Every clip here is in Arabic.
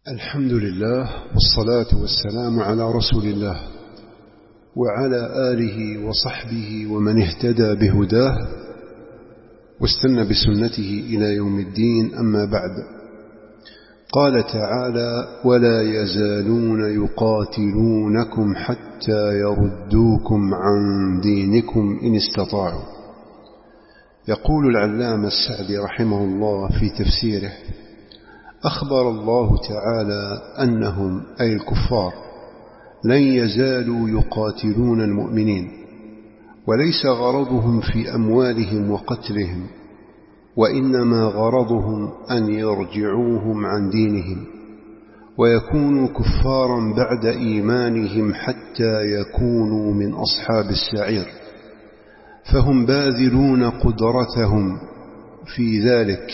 الحمد لله والصلاة والسلام على رسول الله وعلى آله وصحبه ومن اهتدى بهداه واستنى بسنته إلى يوم الدين. أما بعد، قال تعالى: ولا يزالون يقاتلونكم حتى يردوكم عن دينكم إن استطاعوا. يقول العلامة السعدي رحمه الله في تفسيره: أخبر الله تعالى أنهم أي الكفار لن يزالوا يقاتلون المؤمنين، وليس غرضهم في أموالهم وقتلهم، وإنما غرضهم أن يرجعوهم عن دينهم ويكونوا كفارا بعد إيمانهم حتى يكونوا من أصحاب السعير، فهم باذلون قدرتهم في ذلك،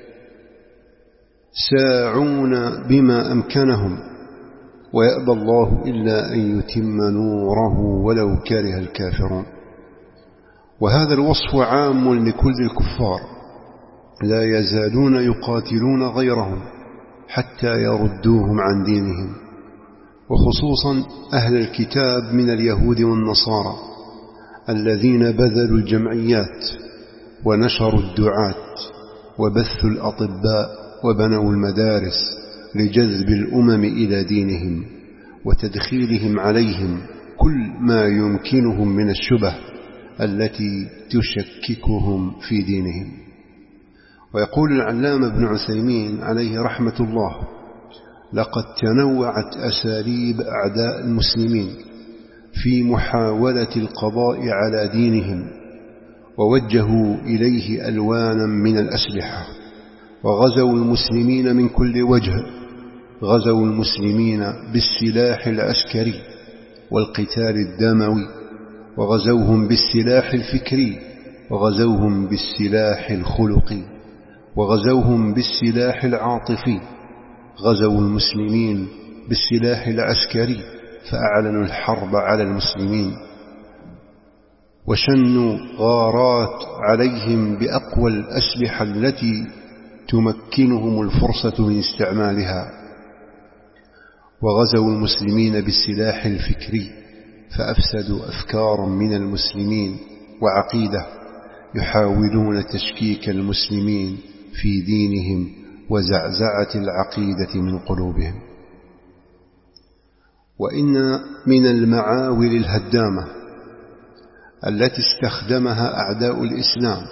ساعون بما أمكنهم، ويأبى الله إلا أن يتم نوره ولو كره الكافرون. وهذا الوصف عام لكل الكفار، لا يزالون يقاتلون غيرهم حتى يردوهم عن دينهم، وخصوصا أهل الكتاب من اليهود والنصارى الذين بذلوا الجمعيات ونشروا الدعاة وبثوا الأطباء وبنوا المدارس لجذب الأمم إلى دينهم وتدخيلهم عليهم كل ما يمكنهم من الشبه التي تشككهم في دينهم. ويقول العلامة ابن عثيمين عليه رحمة الله: لقد تنوعت أساليب أعداء المسلمين في محاولة القضاء على دينهم، ووجهوا إليه ألوانا من الأسلحة، وغزوا المسلمين من كل وجه. غزوا المسلمين بالسلاح العسكري والقتال الدموي، وغزوهم بالسلاح الفكري، وغزوهم بالسلاح الخلقي، وغزوهم بالسلاح العاطفي. غزوا المسلمين بالسلاح العسكري فأعلنوا الحرب على المسلمين، وشنوا غارات عليهم بأقوى الأسلحة التي تمكنهم الفرصة من استعمالها. وغزوا المسلمين بالسلاح الفكري فأفسدوا أفكارا من المسلمين وعقيدة، يحاولون تشكيك المسلمين في دينهم وزعزعة العقيدة من قلوبهم. وإن من المعاول الهدامة التي استخدمها أعداء الإسلام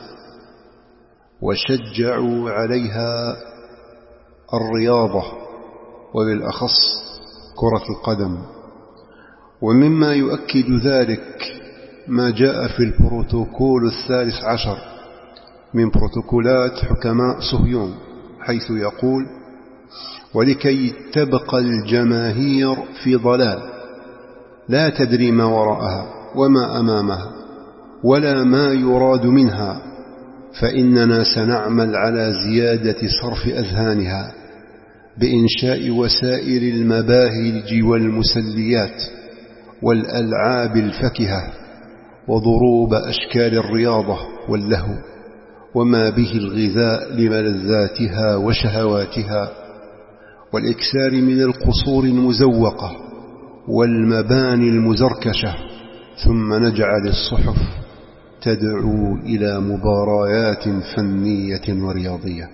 وشجعوا عليها الرياضة، وبالأخص كرة القدم. ومما يؤكد ذلك ما جاء في البروتوكول 13 من بروتوكولات حكماء صهيون، حيث يقول: ولكي تبقى الجماهير في ضلال لا تدري ما وراءها وما أمامها ولا ما يراد منها، فإننا سنعمل على زيادة صرف أذهانها بإنشاء وسائل المباهج والمسليات والألعاب الفكهة وضروب أشكال الرياضة واللهو وما به الغذاء لملذاتها وشهواتها، والإكثار من القصور المزوقة والمباني المزركشة، ثم نجعل الصحف تدعو إلى مباريات فنية ورياضية.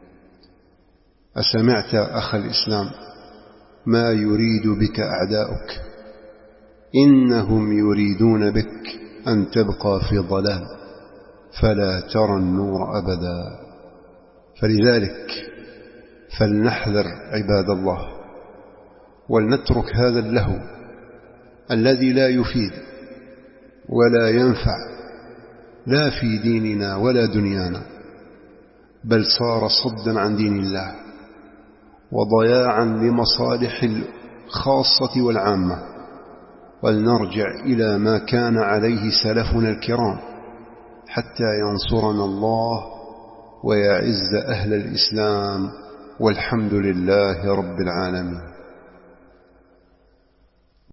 أسمعت أخ الإسلام ما يريد بك أعداؤك؟ إنهم يريدون بك أن تبقى في ضلال فلا ترى النور أبدا. فلذلك فلنحذر عباد الله، ولنترك هذا اللهو الذي لا يفيد ولا ينفع لا في ديننا ولا دنيانا، بل صار صدا عن دين الله وضياعا لمصالح الخاصة والعامة. ولنرجع إلى ما كان عليه سلفنا الكرام حتى ينصرنا الله ويعز أهل الإسلام، والحمد لله رب العالمين.